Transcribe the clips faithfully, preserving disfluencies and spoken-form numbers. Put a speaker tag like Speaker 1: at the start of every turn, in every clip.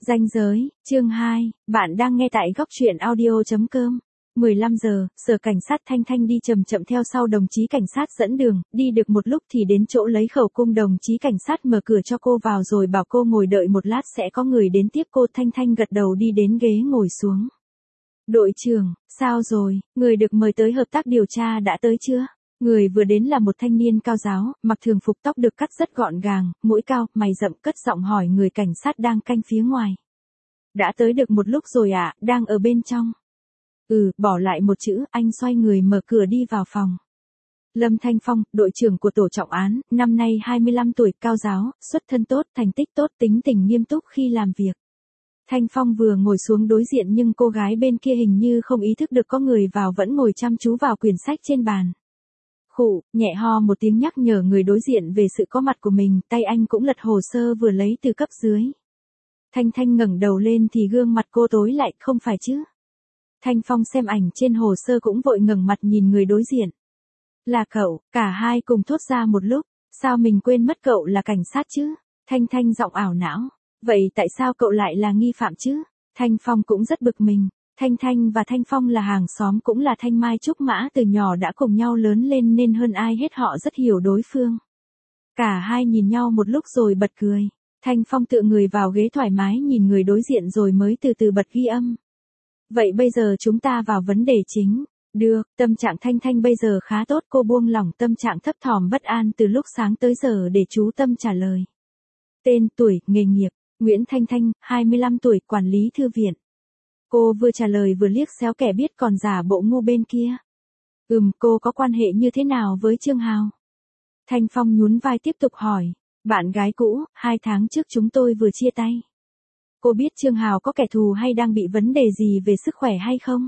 Speaker 1: Ranh giới, chương hai, bạn đang nghe tại góc truyện audio chấm com. mười lăm giờ, sở cảnh sát Thanh Thanh đi chậm chậm theo sau đồng chí cảnh sát dẫn đường, đi được một lúc thì đến chỗ lấy khẩu cung, đồng chí cảnh sát mở cửa cho cô vào rồi bảo cô ngồi đợi một lát sẽ có người đến tiếp cô. Thanh Thanh gật đầu đi đến ghế ngồi xuống. Đội trưởng, sao rồi, người được mời tới hợp tác điều tra đã tới chưa? Người vừa đến là một thanh niên cao ráo, mặc thường phục, tóc được cắt rất gọn gàng, mũi cao, mày rậm, cất giọng hỏi người cảnh sát đang canh phía ngoài. Đã tới được một lúc rồi ạ, à, đang ở bên trong. Ừ, bỏ lại một chữ, anh xoay người mở cửa đi vào phòng. Lâm Thanh Phong, đội trưởng của tổ trọng án, năm nay hai mươi lăm tuổi, cao ráo, xuất thân tốt, thành tích tốt, tính tình nghiêm túc khi làm việc. Thanh Phong vừa ngồi xuống đối diện nhưng cô gái bên kia hình như không ý thức được có người vào, vẫn ngồi chăm chú vào quyển sách trên bàn. Khụ, nhẹ ho một tiếng nhắc nhở người đối diện về sự có mặt của mình, tay anh cũng lật hồ sơ vừa lấy từ cấp dưới. Thanh Thanh ngẩng đầu lên thì gương mặt cô tối lại, không phải chứ? Thanh Phong xem ảnh trên hồ sơ cũng vội ngẩng mặt nhìn người đối diện. Là cậu, cả hai cùng thốt ra một lúc, sao mình quên mất cậu là cảnh sát chứ? Thanh Thanh giọng ảo não, vậy tại sao cậu lại là nghi phạm chứ? Thanh Phong cũng rất bực mình. Thanh Thanh và Thanh Phong là hàng xóm, cũng là thanh mai trúc mã, từ nhỏ đã cùng nhau lớn lên nên hơn ai hết họ rất hiểu đối phương. Cả hai nhìn nhau một lúc rồi bật cười. Thanh Phong tựa người vào ghế thoải mái nhìn người đối diện rồi mới từ từ bật ghi âm. Vậy bây giờ chúng ta vào vấn đề chính. Được, tâm trạng Thanh Thanh bây giờ khá tốt, cô buông lỏng tâm trạng thấp thỏm bất an từ lúc sáng tới giờ để chú tâm trả lời. Tên, tuổi, nghề nghiệp, Nguyễn Thanh Thanh, hai mươi lăm tuổi, quản lý thư viện. Cô vừa trả lời vừa liếc xéo kẻ biết còn giả bộ ngu bên kia. Ừm, cô có quan hệ như thế nào với Trương Hào? Thanh Phong nhún vai tiếp tục hỏi. Bạn gái cũ, hai tháng trước chúng tôi vừa chia tay. Cô biết Trương Hào có kẻ thù hay đang bị vấn đề gì về sức khỏe hay không?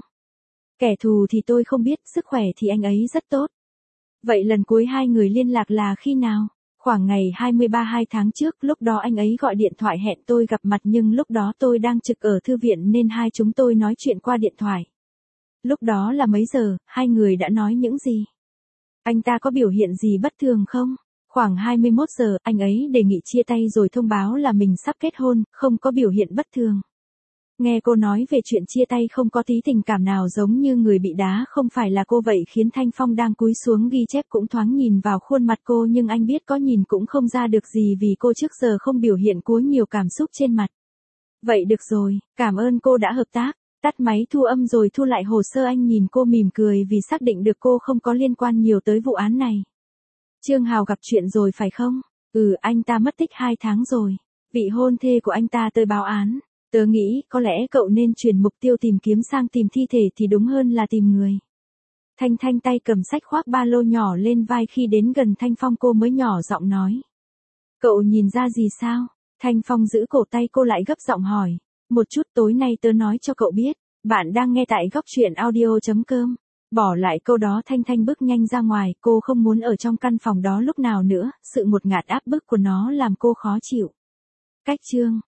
Speaker 1: Kẻ thù thì tôi không biết, sức khỏe thì anh ấy rất tốt. Vậy lần cuối hai người liên lạc là khi nào? Khoảng ngày hai mươi ba hai tháng trước, lúc đó anh ấy gọi điện thoại hẹn tôi gặp mặt nhưng lúc đó tôi đang trực ở thư viện nên hai chúng tôi nói chuyện qua điện thoại. Lúc đó là mấy giờ, hai người đã nói những gì? Anh ta có biểu hiện gì bất thường không? Khoảng hai mươi mốt giờ, anh ấy đề nghị chia tay rồi thông báo là mình sắp kết hôn, không có biểu hiện bất thường. Nghe cô nói về chuyện chia tay không có tí tình cảm nào giống như người bị đá, không phải là cô, vậy khiến Thanh Phong đang cúi xuống ghi chép cũng thoáng nhìn vào khuôn mặt cô nhưng anh biết có nhìn cũng không ra được gì vì cô trước giờ không biểu hiện quá nhiều cảm xúc trên mặt. Vậy được rồi, cảm ơn cô đã hợp tác. Tắt máy thu âm rồi thu lại hồ sơ, anh nhìn cô mỉm cười vì xác định được cô không có liên quan nhiều tới vụ án này. Trương Hào gặp chuyện rồi phải không? Ừ, anh ta mất tích hai tháng rồi. Vị hôn thê của anh ta tới báo án. Tớ nghĩ có lẽ cậu nên chuyển mục tiêu tìm kiếm sang tìm thi thể thì đúng hơn là tìm người. Thanh Thanh tay cầm sách khoác ba lô nhỏ lên vai, khi đến gần Thanh Phong cô mới nhỏ giọng nói. Cậu nhìn ra gì sao? Thanh Phong giữ cổ tay cô lại gấp giọng hỏi. Một chút, tối nay tớ nói cho cậu biết. Bạn đang nghe tại góc truyện audio chấm com. Bỏ lại câu đó Thanh Thanh bước nhanh ra ngoài, cô không muốn ở trong căn phòng đó lúc nào nữa, sự ngột ngạt áp bức của nó làm cô khó chịu. Cách chương